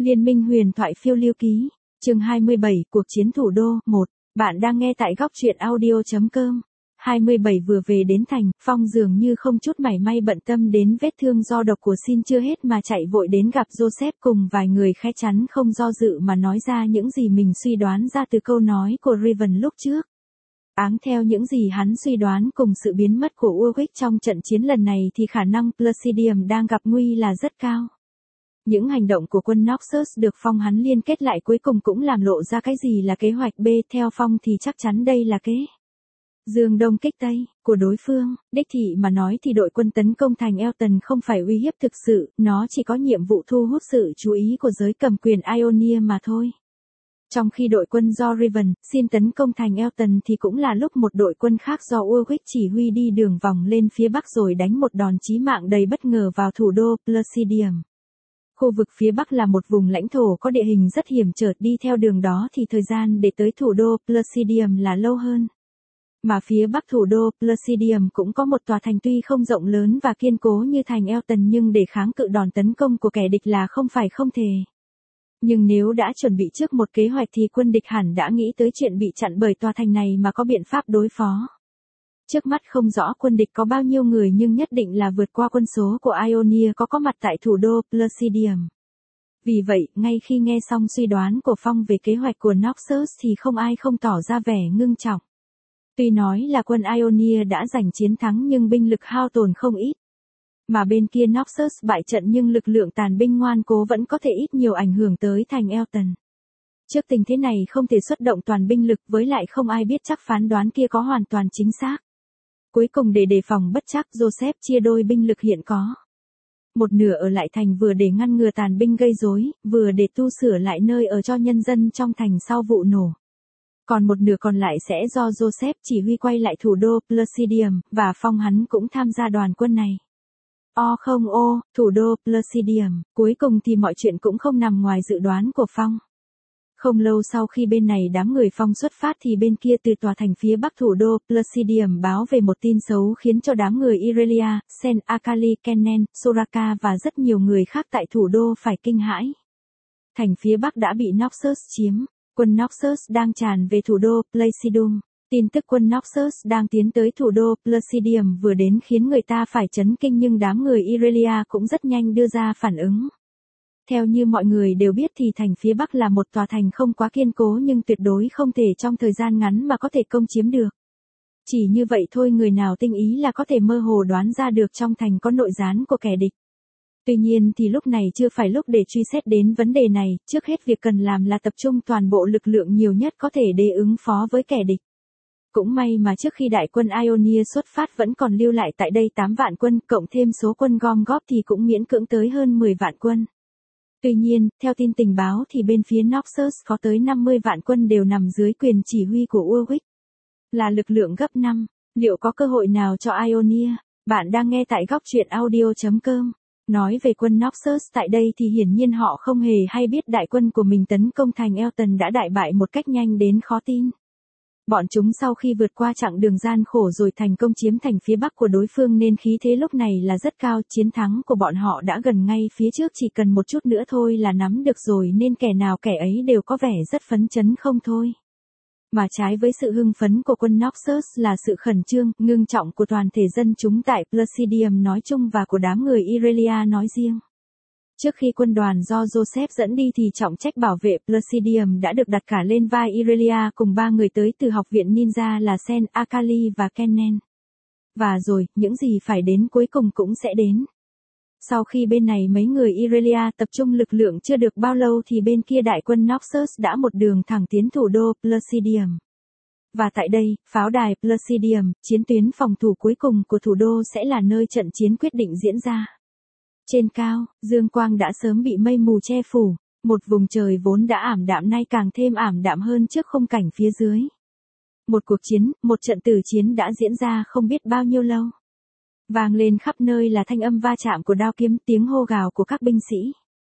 Liên minh huyền thoại phiêu lưu ký, chương 27, cuộc chiến thủ đô, 1. Bạn đang nghe tại góc truyện audio.com. 27 vừa về đến thành, Phong dường như không chút mảy may bận tâm đến vết thương do độc của Xin chưa hết mà chạy vội đến gặp Joseph cùng vài người khẽ chắn không do dự mà nói ra những gì mình suy đoán ra từ câu nói của Raven lúc trước. Áng theo những gì hắn suy đoán cùng sự biến mất của Warwick trong trận chiến lần này thì khả năng Placidium đang gặp nguy là rất cao. Những hành động của quân Noxus được Phong hắn liên kết lại cuối cùng cũng làm lộ ra cái gì là kế hoạch B. Theo Phong thì chắc chắn đây là kế Dương Đông kích Tây của đối phương. Đích thị mà nói thì đội quân tấn công thành Elton không phải uy hiếp thực sự, nó chỉ có nhiệm vụ thu hút sự chú ý của giới cầm quyền Ionia mà thôi. Trong khi đội quân do Raven, Xin tấn công thành Elton thì cũng là lúc một đội quân khác do Warwick chỉ huy đi đường vòng lên phía bắc rồi đánh một đòn chí mạng đầy bất ngờ vào thủ đô Placidium. Khu vực phía bắc là một vùng lãnh thổ có địa hình rất hiểm trở, đi theo đường đó thì thời gian để tới thủ đô Placidium là lâu hơn. Mà phía bắc thủ đô Placidium cũng có một tòa thành tuy không rộng lớn và kiên cố như thành Elton nhưng để kháng cự đòn tấn công của kẻ địch là không phải không thể. Nhưng nếu đã chuẩn bị trước một kế hoạch thì quân địch hẳn đã nghĩ tới chuyện bị chặn bởi tòa thành này mà có biện pháp đối phó. Trước mắt không rõ quân địch có bao nhiêu người nhưng nhất định là vượt qua quân số của Ionia có mặt tại thủ đô Placidium. Vì vậy, ngay khi nghe xong suy đoán của Phong về kế hoạch của Noxus thì không ai không tỏ ra vẻ ngưng trọng. Tuy nói là quân Ionia đã giành chiến thắng nhưng binh lực hao tổn không ít. Mà bên kia Noxus bại trận nhưng lực lượng tàn binh ngoan cố vẫn có thể ít nhiều ảnh hưởng tới thành Elton. Trước tình thế này không thể xuất động toàn binh lực với lại không ai biết chắc phán đoán kia có hoàn toàn chính xác. Cuối cùng để đề phòng bất chắc Joseph chia đôi binh lực hiện có. Một nửa ở lại thành vừa để ngăn ngừa tàn binh gây rối, vừa để tu sửa lại nơi ở cho nhân dân trong thành sau vụ nổ. Còn một nửa còn lại sẽ do Joseph chỉ huy quay lại thủ đô Placidium, và Phong hắn cũng tham gia đoàn quân này. Thủ đô Placidium, cuối cùng thì mọi chuyện cũng không nằm ngoài dự đoán của Phong. Không lâu sau khi bên này đám người Phong xuất phát thì bên kia từ tòa thành phía bắc thủ đô Placidium báo về một tin xấu khiến cho đám người Irelia, Sen Akali, Kennen, Soraka và rất nhiều người khác tại thủ đô phải kinh hãi. Thành phía bắc đã bị Noxus chiếm, quân Noxus đang tràn về thủ đô Placidium. Tin tức quân Noxus đang tiến tới thủ đô Placidium vừa đến khiến người ta phải chấn kinh nhưng đám người Irelia cũng rất nhanh đưa ra phản ứng. Theo như mọi người đều biết thì thành phía bắc là một tòa thành không quá kiên cố nhưng tuyệt đối không thể trong thời gian ngắn mà có thể công chiếm được. Chỉ như vậy thôi người nào tinh ý là có thể mơ hồ đoán ra được trong thành có nội gián của kẻ địch. Tuy nhiên thì lúc này chưa phải lúc để truy xét đến vấn đề này, trước hết việc cần làm là tập trung toàn bộ lực lượng nhiều nhất có thể để ứng phó với kẻ địch. Cũng may mà trước khi đại quân Ionia xuất phát vẫn còn lưu lại tại đây 8 vạn quân, cộng thêm số quân gom góp thì cũng miễn cưỡng tới hơn 10 vạn quân. Tuy nhiên, theo tin tình báo thì bên phía Noxus có tới 50 vạn quân đều nằm dưới quyền chỉ huy của Warwick. Là lực lượng gấp 5, liệu có cơ hội nào cho Ionia? Bạn đang nghe tại góc truyện audio.com. Nói về quân Noxus tại đây thì hiển nhiên họ không hề hay biết đại quân của mình tấn công thành Elton đã đại bại một cách nhanh đến khó tin. Bọn chúng sau khi vượt qua chặng đường gian khổ rồi thành công chiếm thành phía bắc của đối phương nên khí thế lúc này là rất cao, chiến thắng của bọn họ đã gần ngay phía trước chỉ cần một chút nữa thôi là nắm được rồi nên kẻ nào kẻ ấy đều có vẻ rất phấn chấn không thôi. Mà trái với sự hưng phấn của quân Noxus là sự khẩn trương, ngưng trọng của toàn thể dân chúng tại Placidium nói chung và của đám người Irelia nói riêng. Trước khi quân đoàn do Joseph dẫn đi thì trọng trách bảo vệ Placidium đã được đặt cả lên vai Irelia cùng 3 người tới từ học viện ninja là Sen, Akali và Kennen. Và rồi, những gì phải đến cuối cùng cũng sẽ đến. Sau khi bên này mấy người Irelia tập trung lực lượng chưa được bao lâu thì bên kia đại quân Noxus đã một đường thẳng tiến thủ đô Placidium. Và tại đây, pháo đài Placidium, chiến tuyến phòng thủ cuối cùng của thủ đô sẽ là nơi trận chiến quyết định diễn ra. Trên cao, dương quang đã sớm bị mây mù che phủ, một vùng trời vốn đã ảm đạm nay càng thêm ảm đạm hơn trước khung cảnh phía dưới. Một cuộc chiến, một trận tử chiến đã diễn ra không biết bao nhiêu lâu. Vang lên khắp nơi là thanh âm va chạm của đao kiếm, tiếng hô gào của các binh sĩ.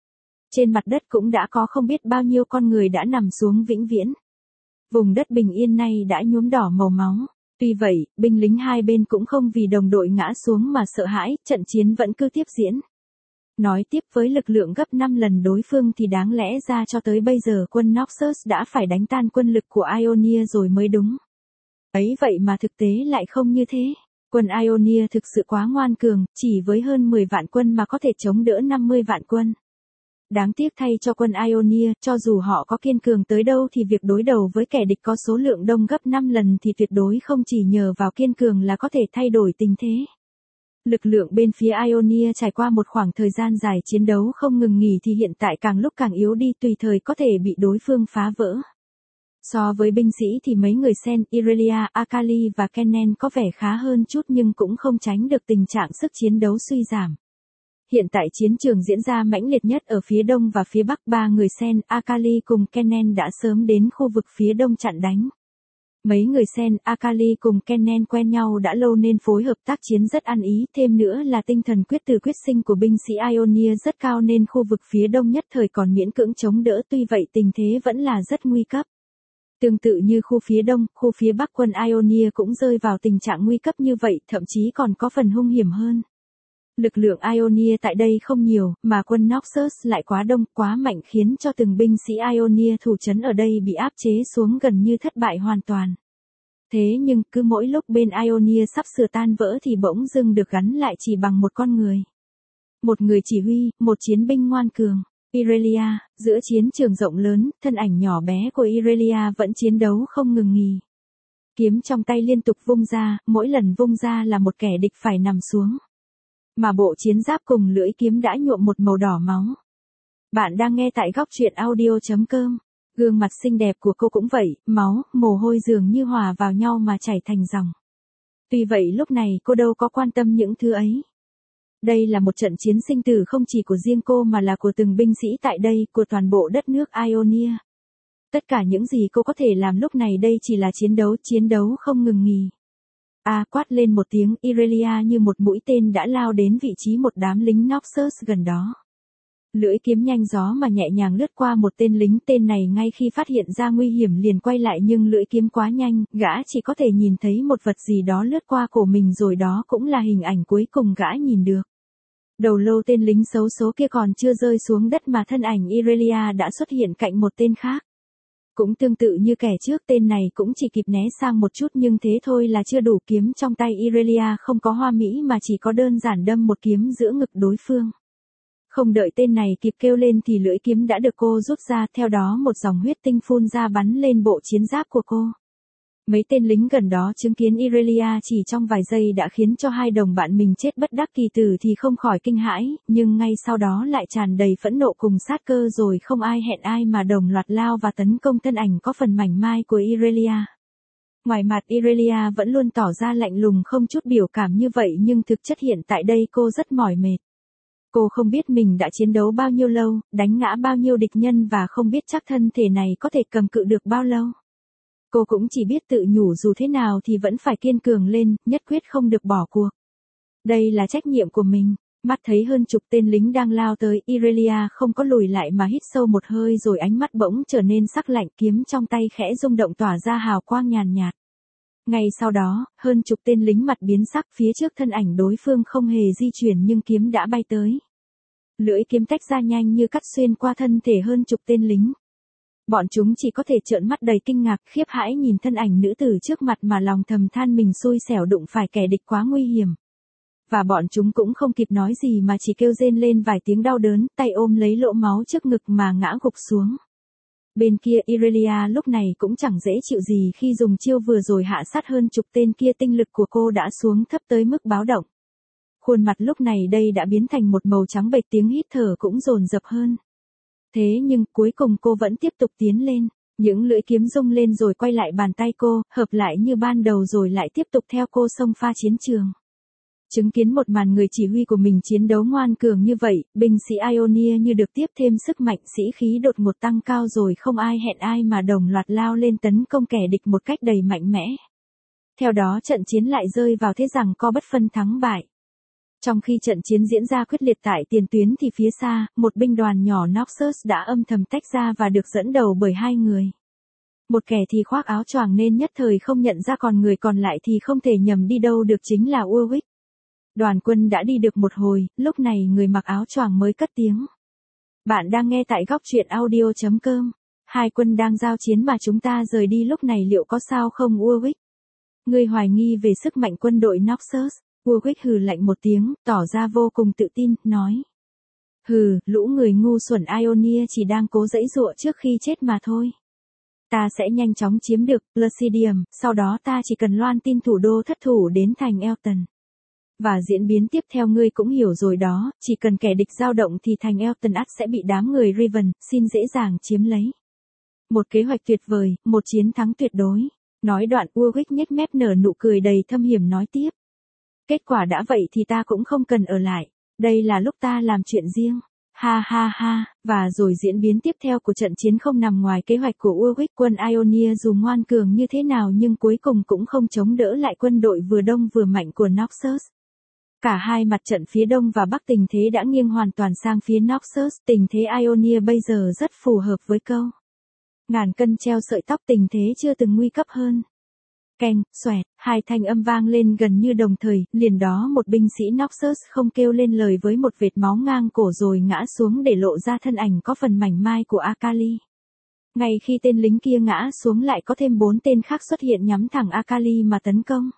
Trên mặt đất cũng đã có không biết bao nhiêu con người đã nằm xuống vĩnh viễn. Vùng đất bình yên nay đã nhuốm đỏ màu máu. Tuy vậy, binh lính hai bên cũng không vì đồng đội ngã xuống mà sợ hãi, trận chiến vẫn cứ tiếp diễn. Nói tiếp với lực lượng gấp 5 lần đối phương thì đáng lẽ ra cho tới bây giờ quân Noxus đã phải đánh tan quân lực của Ionia rồi mới đúng. Ấy vậy mà thực tế lại không như thế. Quân Ionia thực sự quá ngoan cường, chỉ với hơn 10 vạn quân mà có thể chống đỡ 50 vạn quân. Đáng tiếc thay cho quân Ionia, cho dù họ có kiên cường tới đâu thì việc đối đầu với kẻ địch có số lượng đông gấp 5 lần thì tuyệt đối không chỉ nhờ vào kiên cường là có thể thay đổi tình thế. Lực lượng bên phía Ionia trải qua một khoảng thời gian dài chiến đấu không ngừng nghỉ thì hiện tại càng lúc càng yếu đi, tùy thời có thể bị đối phương phá vỡ. So với binh sĩ thì mấy người Sen, Irelia, Akali và Kennen có vẻ khá hơn chút nhưng cũng không tránh được tình trạng sức chiến đấu suy giảm. Hiện tại chiến trường diễn ra mãnh liệt nhất ở phía đông và phía bắc, ba người Sen, Akali cùng Kennen đã sớm đến khu vực phía đông chặn đánh. Mấy người Sen, Akali cùng Kennen quen nhau đã lâu nên phối hợp tác chiến rất ăn ý, thêm nữa là tinh thần quyết tử quyết sinh của binh sĩ Ionia rất cao nên khu vực phía đông nhất thời còn miễn cưỡng chống đỡ, tuy vậy tình thế vẫn là rất nguy cấp. Tương tự như khu phía đông, khu phía bắc quân Ionia cũng rơi vào tình trạng nguy cấp như vậy, thậm chí còn có phần hung hiểm hơn. Lực lượng Ionia tại đây không nhiều, mà quân Noxus lại quá đông, quá mạnh khiến cho từng binh sĩ Ionia thủ trấn ở đây bị áp chế xuống gần như thất bại hoàn toàn. Thế nhưng, cứ mỗi lúc bên Ionia sắp sửa tan vỡ thì bỗng dưng được gắn lại chỉ bằng một con người. Một người chỉ huy, một chiến binh ngoan cường. Irelia, giữa chiến trường rộng lớn, thân ảnh nhỏ bé của Irelia vẫn chiến đấu không ngừng nghỉ. Kiếm trong tay liên tục vung ra, mỗi lần vung ra là một kẻ địch phải nằm xuống. Mà bộ chiến giáp cùng lưỡi kiếm đã nhuộm một màu đỏ máu. Bạn đang nghe tại góc truyện audio.com. Gương mặt xinh đẹp của cô cũng vậy, máu, mồ hôi dường như hòa vào nhau mà chảy thành dòng. Tuy vậy lúc này cô đâu có quan tâm những thứ ấy. Đây là một trận chiến sinh tử không chỉ của riêng cô mà là của từng binh sĩ tại đây, của toàn bộ đất nước Ionia. Tất cả những gì cô có thể làm lúc này đây chỉ là chiến đấu không ngừng nghỉ. Quát lên một tiếng, Irelia như một mũi tên đã lao đến vị trí một đám lính Noxus gần đó. Lưỡi kiếm nhanh gió mà nhẹ nhàng lướt qua một tên lính, tên này ngay khi phát hiện ra nguy hiểm liền quay lại nhưng lưỡi kiếm quá nhanh, gã chỉ có thể nhìn thấy một vật gì đó lướt qua cổ mình rồi đó cũng là hình ảnh cuối cùng gã nhìn được. Đầu lâu tên lính xấu số kia còn chưa rơi xuống đất mà thân ảnh Irelia đã xuất hiện cạnh một tên khác. Cũng tương tự như kẻ trước, tên này cũng chỉ kịp né sang một chút nhưng thế thôi là chưa đủ, kiếm trong tay Irelia không có hoa mỹ mà chỉ có đơn giản đâm một kiếm giữa ngực đối phương. Không đợi tên này kịp kêu lên thì lưỡi kiếm đã được cô rút ra, theo đó một dòng huyết tinh phun ra bắn lên bộ chiến giáp của cô. Mấy tên lính gần đó chứng kiến Irelia chỉ trong vài giây đã khiến cho hai đồng bạn mình chết bất đắc kỳ tử thì không khỏi kinh hãi, nhưng ngay sau đó lại tràn đầy phẫn nộ cùng sát cơ rồi không ai hẹn ai mà đồng loạt lao và tấn công thân ảnh có phần mảnh mai của Irelia. Ngoài mặt Irelia vẫn luôn tỏ ra lạnh lùng không chút biểu cảm như vậy nhưng thực chất hiện tại đây cô rất mỏi mệt. Cô không biết mình đã chiến đấu bao nhiêu lâu, đánh ngã bao nhiêu địch nhân và không biết chắc thân thể này có thể cầm cự được bao lâu. Cô cũng chỉ biết tự nhủ dù thế nào thì vẫn phải kiên cường lên, nhất quyết không được bỏ cuộc. Đây là trách nhiệm của mình. Mắt thấy hơn chục tên lính đang lao tới, Irelia không có lùi lại mà hít sâu một hơi rồi ánh mắt bỗng trở nên sắc lạnh, kiếm trong tay khẽ rung động tỏa ra hào quang nhàn nhạt. Ngay sau đó, hơn chục tên lính mặt biến sắc, phía trước thân ảnh đối phương không hề di chuyển nhưng kiếm đã bay tới. Lưỡi kiếm tách ra nhanh như cắt xuyên qua thân thể hơn chục tên lính. Bọn chúng chỉ có thể trợn mắt đầy kinh ngạc khiếp hãi nhìn thân ảnh nữ tử trước mặt mà lòng thầm than mình xui xẻo đụng phải kẻ địch quá nguy hiểm. Và bọn chúng cũng không kịp nói gì mà chỉ kêu rên lên vài tiếng đau đớn, tay ôm lấy lỗ máu trước ngực mà ngã gục xuống. Bên kia Irelia lúc này cũng chẳng dễ chịu gì khi dùng chiêu vừa rồi hạ sát hơn chục tên kia, tinh lực của cô đã xuống thấp tới mức báo động. Khuôn mặt lúc này đây đã biến thành một màu trắng bệch, tiếng hít thở cũng dồn dập hơn. Thế nhưng cuối cùng cô vẫn tiếp tục tiến lên, những lưỡi kiếm rung lên rồi quay lại bàn tay cô, hợp lại như ban đầu rồi lại tiếp tục theo cô xông pha chiến trường. Chứng kiến một màn người chỉ huy của mình chiến đấu ngoan cường như vậy, binh sĩ Ionia như được tiếp thêm sức mạnh, sĩ khí đột ngột tăng cao rồi không ai hẹn ai mà đồng loạt lao lên tấn công kẻ địch một cách đầy mạnh mẽ. Theo đó trận chiến lại rơi vào thế giằng co bất phân thắng bại. Trong khi trận chiến diễn ra quyết liệt tại tiền tuyến thì phía xa, một binh đoàn nhỏ Noxus đã âm thầm tách ra và được dẫn đầu bởi hai người. Một kẻ thì khoác áo choàng nên nhất thời không nhận ra, còn người còn lại thì không thể nhầm đi đâu được chính là Urwix. Đoàn quân đã đi được một hồi, lúc này người mặc áo choàng mới cất tiếng. Bạn đang nghe tại góc truyện audio.com. Hai quân đang giao chiến mà chúng ta rời đi lúc này liệu có sao không Warwick? Ngươi hoài nghi về sức mạnh quân đội Noxus. Warwick hừ lạnh một tiếng, tỏ ra vô cùng tự tin, nói. Hừ, lũ người ngu xuẩn Ionia chỉ đang cố giãy giụa trước khi chết mà thôi. Ta sẽ nhanh chóng chiếm được Placidium, sau đó ta chỉ cần loan tin thủ đô thất thủ đến thành Elton. Và diễn biến tiếp theo ngươi cũng hiểu rồi đó, chỉ cần kẻ địch dao động thì thành Elton ắt sẽ bị đám người Riven, xin dễ dàng chiếm lấy. Một kế hoạch tuyệt vời, một chiến thắng tuyệt đối. Nói đoạn Warwick nhếch mép nở nụ cười đầy thâm hiểm nói tiếp. Kết quả đã vậy thì ta cũng không cần ở lại, đây là lúc ta làm chuyện riêng. Ha ha ha, và rồi diễn biến tiếp theo của trận chiến không nằm ngoài kế hoạch của Warwick. Quân Ionia dù ngoan cường như thế nào nhưng cuối cùng cũng không chống đỡ lại quân đội vừa đông vừa mạnh của Noxus. Cả hai mặt trận phía đông và bắc tình thế đã nghiêng hoàn toàn sang phía Noxus. Tình thế Ionia bây giờ rất phù hợp với câu ngàn cân treo sợi tóc, tình thế chưa từng nguy cấp hơn. Keng, xoẹt, hai thanh âm vang lên gần như đồng thời, liền đó một binh sĩ Noxus không kêu lên lời với một vệt máu ngang cổ rồi ngã xuống để lộ ra thân ảnh có phần mảnh mai của Akali. Ngay khi tên lính kia ngã xuống lại có thêm 4 tên khác xuất hiện nhắm thẳng Akali mà tấn công.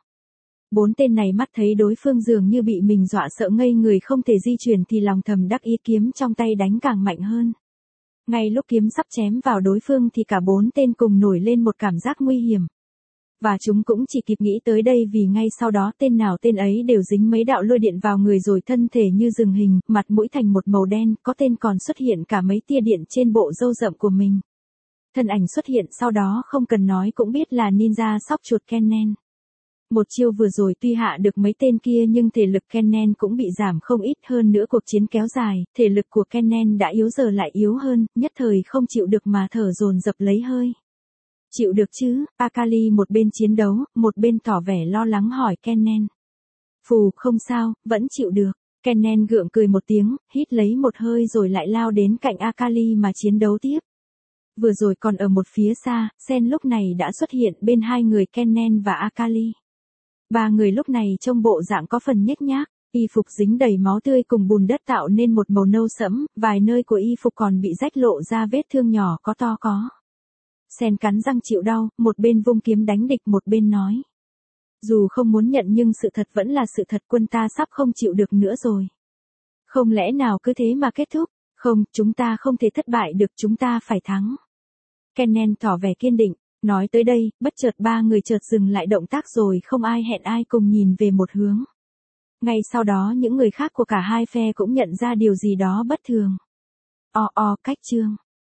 4 tên này mắt thấy đối phương dường như bị mình dọa sợ ngây người không thể di chuyển thì lòng thầm đắc ý kiếm trong tay đánh càng mạnh hơn. Ngay lúc kiếm sắp chém vào đối phương thì cả 4 tên cùng nổi lên một cảm giác nguy hiểm. Và chúng cũng chỉ kịp nghĩ tới đây vì ngay sau đó tên nào tên ấy đều dính mấy đạo lôi điện vào người rồi thân thể như rừng hình, mặt mũi thành một màu đen, có tên còn xuất hiện cả mấy tia điện trên bộ râu rậm của mình. Thân ảnh xuất hiện sau đó không cần nói cũng biết là ninja sóc chuột Kennen. Một chiêu vừa rồi tuy hạ được mấy tên kia nhưng thể lực Kennen cũng bị giảm không ít, hơn nữa cuộc chiến kéo dài, thể lực của Kennen đã yếu giờ lại yếu hơn, nhất thời không chịu được mà thở dồn dập lấy hơi. Chịu được chứ? Akali một bên chiến đấu, một bên tỏ vẻ lo lắng hỏi Kennen. Phù, không sao, vẫn chịu được. Kennen gượng cười một tiếng, hít lấy một hơi rồi lại lao đến cạnh Akali mà chiến đấu tiếp. Vừa rồi còn ở một phía xa, Sen lúc này đã xuất hiện bên hai người Kennen và Akali. Ba người lúc này trông bộ dạng có phần nhếch nhác, y phục dính đầy máu tươi cùng bùn đất tạo nên một màu nâu sẫm, vài nơi của y phục còn bị rách lộ ra vết thương nhỏ có to có. Sen cắn răng chịu đau, một bên vung kiếm đánh địch một bên nói. Dù không muốn nhận nhưng sự thật vẫn là sự thật, quân ta sắp không chịu được nữa rồi. Không lẽ nào cứ thế mà kết thúc? Không, chúng ta không thể thất bại được, chúng ta phải thắng. Kennen tỏ vẻ kiên định, nói tới đây, bất chợt ba người chợt dừng lại động tác rồi không ai hẹn ai cùng nhìn về một hướng. Ngay sau đó những người khác của cả hai phe cũng nhận ra điều gì đó bất thường. Cách chương.